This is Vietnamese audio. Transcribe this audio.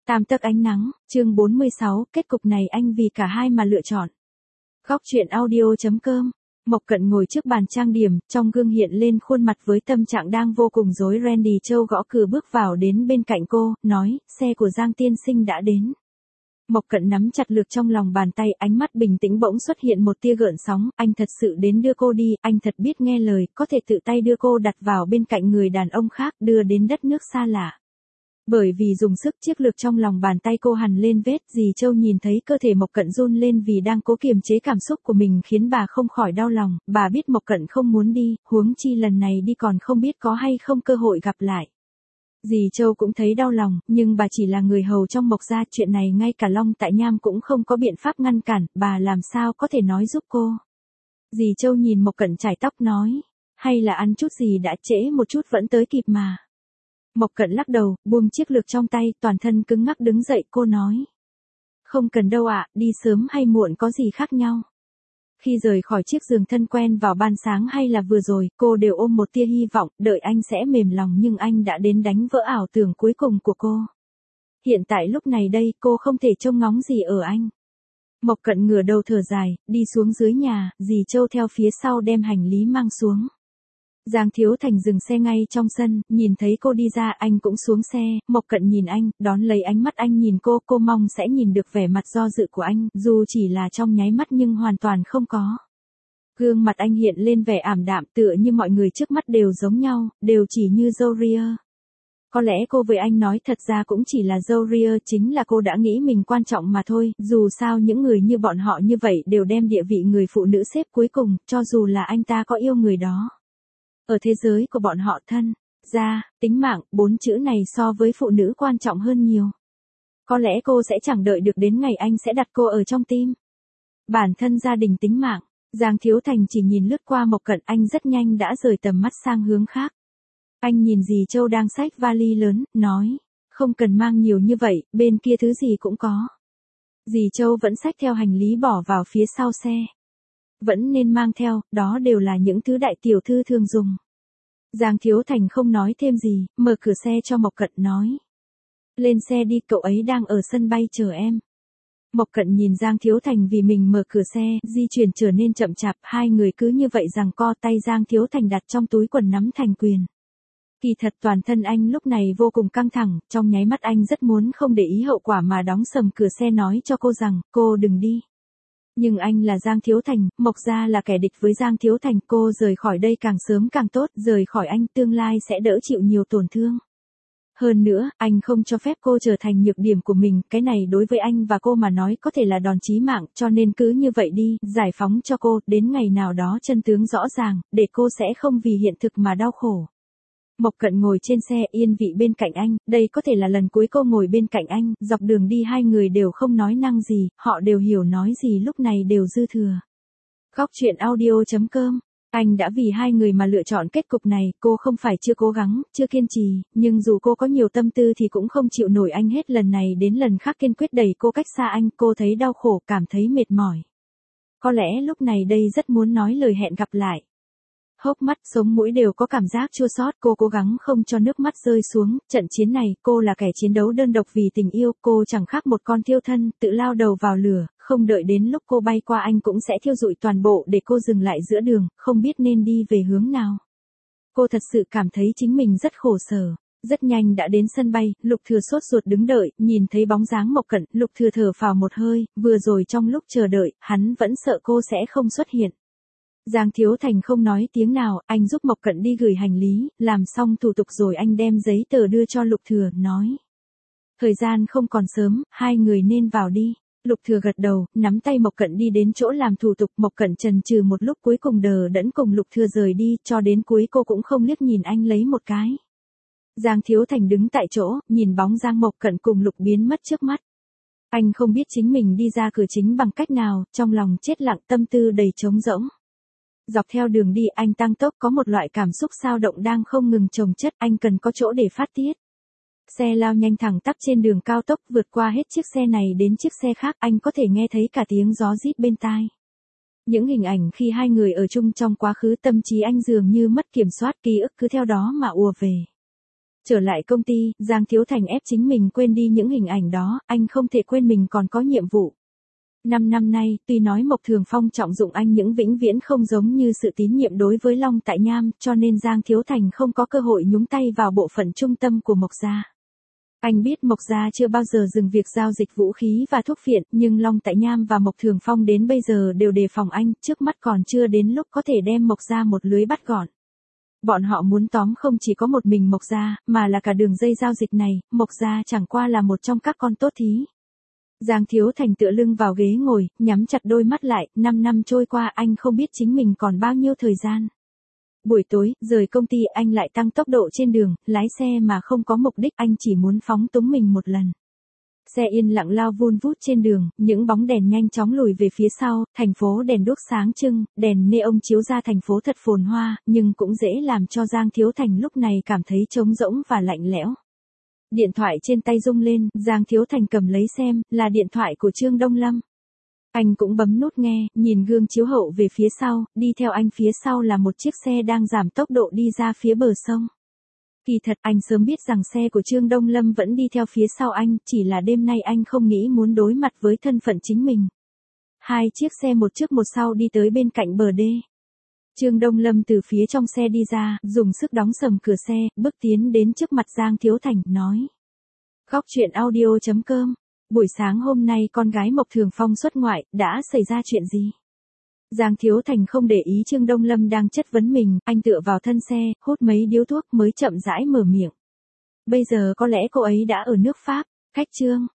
Tam tấc ánh nắng, chương 46, kết cục này anh vì cả hai mà lựa chọn. Góc truyện audio.com. Mộc Cận ngồi trước bàn trang điểm, trong gương hiện lên khuôn mặt với tâm trạng đang vô cùng rối ren. Randy Châu gõ cửa bước vào đến bên cạnh cô, nói, xe của Giang tiên sinh đã đến. Mộc Cận nắm chặt lược trong lòng bàn tay, ánh mắt bình tĩnh bỗng xuất hiện một tia gợn sóng, anh thật sự đến đưa cô đi, anh thật biết nghe lời, có thể tự tay đưa cô đặt vào bên cạnh người đàn ông khác, đưa đến đất nước xa lạ. Bởi vì dùng sức chiếc lược trong lòng bàn tay cô hằn lên vết, dì Châu nhìn thấy cơ thể Mộc Cận run lên vì đang cố kiềm chế cảm xúc của mình khiến bà không khỏi đau lòng, bà biết Mộc Cận không muốn đi, huống chi lần này đi còn không biết có hay không cơ hội gặp lại. Dì Châu cũng thấy đau lòng, nhưng bà chỉ là người hầu trong Mộc gia, chuyện này ngay cả Long Tại Nham cũng không có biện pháp ngăn cản, bà làm sao có thể nói giúp cô. Dì Châu nhìn Mộc Cận chải tóc nói, hay là ăn chút gì đã trễ một chút vẫn tới kịp mà. Mộc Cận lắc đầu, buông chiếc lược trong tay, toàn thân cứng ngắc đứng dậy, cô nói. Không cần đâu ạ, đi sớm hay muộn có gì khác nhau. Khi rời khỏi chiếc giường thân quen vào ban sáng hay là vừa rồi, cô đều ôm một tia hy vọng, đợi anh sẽ mềm lòng, nhưng anh đã đến đánh vỡ ảo tưởng cuối cùng của cô. Hiện tại lúc này đây, cô không thể trông ngóng gì ở anh. Mộc Cận ngửa đầu thở dài, đi xuống dưới nhà, dì Châu theo phía sau đem hành lý mang xuống. Giang Thiếu Thành dừng xe ngay trong sân, nhìn thấy cô đi ra anh cũng xuống xe, Mộc Cận nhìn anh, đón lấy ánh mắt anh nhìn cô mong sẽ nhìn được vẻ mặt do dự của anh, dù chỉ là trong nháy mắt nhưng hoàn toàn không có. Gương mặt anh hiện lên vẻ ảm đạm tựa như mọi người trước mắt đều giống nhau, đều chỉ như Zoria. Có lẽ cô với anh nói thật ra cũng chỉ là Zoria, chính là cô đã nghĩ mình quan trọng mà thôi, dù sao những người như bọn họ như vậy đều đem địa vị người phụ nữ xếp cuối cùng, cho dù là anh ta có yêu người đó. Ở thế giới của bọn họ thân, gia, tính mạng, 4 chữ này so với phụ nữ quan trọng hơn nhiều. Có lẽ cô sẽ chẳng đợi được đến ngày anh sẽ đặt cô ở trong tim. Bản thân gia đình tính mạng, Giang Thiếu Thành chỉ nhìn lướt qua Mộc Cận, anh rất nhanh đã rời tầm mắt sang hướng khác. Anh nhìn dì Châu đang xách vali lớn, nói, không cần mang nhiều như vậy, bên kia thứ gì cũng có. Dì Châu vẫn xách theo hành lý bỏ vào phía sau xe. Vẫn nên mang theo, đó đều là những thứ đại tiểu thư thường dùng. Giang Thiếu Thành không nói thêm gì, mở cửa xe cho Mộc Cận nói. Lên xe đi, cậu ấy đang ở sân bay chờ em. Mộc Cận nhìn Giang Thiếu Thành vì mình mở cửa xe, di chuyển trở nên chậm chạp, hai người cứ như vậy giằng co, tay Giang Thiếu Thành đặt trong túi quần nắm thành quyền. Kỳ thật toàn thân anh lúc này vô cùng căng thẳng, trong nháy mắt anh rất muốn không để ý hậu quả mà đóng sầm cửa xe nói cho cô rằng, cô đừng đi. Nhưng anh là Giang Thiếu Thành, Mộc gia là kẻ địch với Giang Thiếu Thành, cô rời khỏi đây càng sớm càng tốt, rời khỏi anh tương lai sẽ đỡ chịu nhiều tổn thương. Hơn nữa, anh không cho phép cô trở thành nhược điểm của mình, cái này đối với anh và cô mà nói có thể là đòn chí mạng, cho nên cứ như vậy đi, giải phóng cho cô, đến ngày nào đó chân tướng rõ ràng, để cô sẽ không vì hiện thực mà đau khổ. Mộc Cận ngồi trên xe yên vị bên cạnh anh, đây có thể là lần cuối cô ngồi bên cạnh anh, dọc đường đi hai người đều không nói năng gì, họ đều hiểu nói gì lúc này đều dư thừa. Góc truyện audio.com. Anh đã vì hai người mà lựa chọn kết cục này, cô không phải chưa cố gắng, chưa kiên trì, nhưng dù cô có nhiều tâm tư thì cũng không chịu nổi anh hết lần này đến lần khác kiên quyết đẩy cô cách xa anh, cô thấy đau khổ, cảm thấy mệt mỏi. Có lẽ lúc này đây rất muốn nói lời hẹn gặp lại. Hốc mắt, sống mũi đều có cảm giác chua xót, cô cố gắng không cho nước mắt rơi xuống, trận chiến này, cô là kẻ chiến đấu đơn độc vì tình yêu, cô chẳng khác một con thiêu thân, tự lao đầu vào lửa, không đợi đến lúc cô bay qua anh cũng sẽ thiêu rụi toàn bộ để cô dừng lại giữa đường, không biết nên đi về hướng nào. Cô thật sự cảm thấy chính mình rất khổ sở. Rất nhanh đã đến sân bay, Lục Thừa sốt ruột đứng đợi, nhìn thấy bóng dáng Mộc Cận, Lục Thừa thở phào một hơi, vừa rồi trong lúc chờ đợi, hắn vẫn sợ cô sẽ không xuất hiện. Giang Thiếu Thành không nói tiếng nào, anh giúp Mộc Cận đi gửi hành lý, làm xong thủ tục rồi anh đem giấy tờ đưa cho Lục Thừa, nói. Thời gian không còn sớm, hai người nên vào đi. Lục Thừa gật đầu, nắm tay Mộc Cận đi đến chỗ làm thủ tục, Mộc Cận chần chừ một lúc cuối cùng đờ đẫn cùng Lục Thừa rời đi, cho đến cuối cô cũng không liếc nhìn anh lấy một cái. Giang Thiếu Thành đứng tại chỗ, nhìn bóng Giang Mộc Cận cùng Lục biến mất trước mắt. Anh không biết chính mình đi ra cửa chính bằng cách nào, trong lòng chết lặng, tâm tư đầy trống rỗng. Dọc theo đường đi anh tăng tốc, có một loại cảm xúc xao động đang không ngừng chồng chất, anh cần có chỗ để phát tiết. Xe lao nhanh thẳng tắp trên đường cao tốc, vượt qua hết chiếc xe này đến chiếc xe khác, anh có thể nghe thấy cả tiếng gió rít bên tai. Những hình ảnh khi hai người ở chung trong quá khứ, tâm trí anh dường như mất kiểm soát, ký ức cứ theo đó mà ùa về. Trở lại công ty, Giang Thiếu Thành ép chính mình quên đi những hình ảnh đó, anh không thể quên mình còn có nhiệm vụ. 5 năm nay, tuy nói Mộc Thường Phong trọng dụng anh những vĩnh viễn không giống như sự tín nhiệm đối với Long Tại Nham, cho nên Giang Thiếu Thành không có cơ hội nhúng tay vào bộ phận trung tâm của Mộc gia. Anh biết Mộc gia chưa bao giờ dừng việc giao dịch vũ khí và thuốc phiện, nhưng Long Tại Nham và Mộc Thường Phong đến bây giờ đều đề phòng anh, trước mắt còn chưa đến lúc có thể đem Mộc gia một lưới bắt gọn. Bọn họ muốn tóm không chỉ có một mình Mộc gia, mà là cả đường dây giao dịch này, Mộc gia chẳng qua là một trong các con tốt thí. Giang Thiếu Thành tựa lưng vào ghế ngồi, nhắm chặt đôi mắt lại, 5 năm trôi qua anh không biết chính mình còn bao nhiêu thời gian. Buổi tối, rời công ty anh lại tăng tốc độ trên đường, lái xe mà không có mục đích, anh chỉ muốn phóng túng mình một lần. Xe yên lặng lao vun vút trên đường, những bóng đèn nhanh chóng lùi về phía sau, thành phố đèn đuốc sáng trưng, đèn neon chiếu ra thành phố thật phồn hoa, nhưng cũng dễ làm cho Giang Thiếu Thành lúc này cảm thấy trống rỗng và lạnh lẽo. Điện thoại trên tay rung lên, Giang Thiếu Thành cầm lấy xem, là điện thoại của Trương Đông Lâm. Anh cũng bấm nút nghe, nhìn gương chiếu hậu về phía sau, đi theo anh phía sau là một chiếc xe đang giảm tốc độ đi ra phía bờ sông. Kỳ thật anh sớm biết rằng xe của Trương Đông Lâm vẫn đi theo phía sau anh, chỉ là đêm nay anh không nghĩ muốn đối mặt với thân phận chính mình. Hai chiếc xe một trước một sau đi tới bên cạnh bờ đê. Trương Đông Lâm từ phía trong xe đi ra, dùng sức đóng sầm cửa xe, bước tiến đến trước mặt Giang Thiếu Thành, nói. Góc truyện audio.com. Buổi sáng hôm nay con gái Mộc Thường Phong xuất ngoại, đã xảy ra chuyện gì? Giang Thiếu Thành không để ý Trương Đông Lâm đang chất vấn mình, anh tựa vào thân xe, hút mấy điếu thuốc mới chậm rãi mở miệng. Bây giờ có lẽ cô ấy đã ở nước Pháp, khách Trương.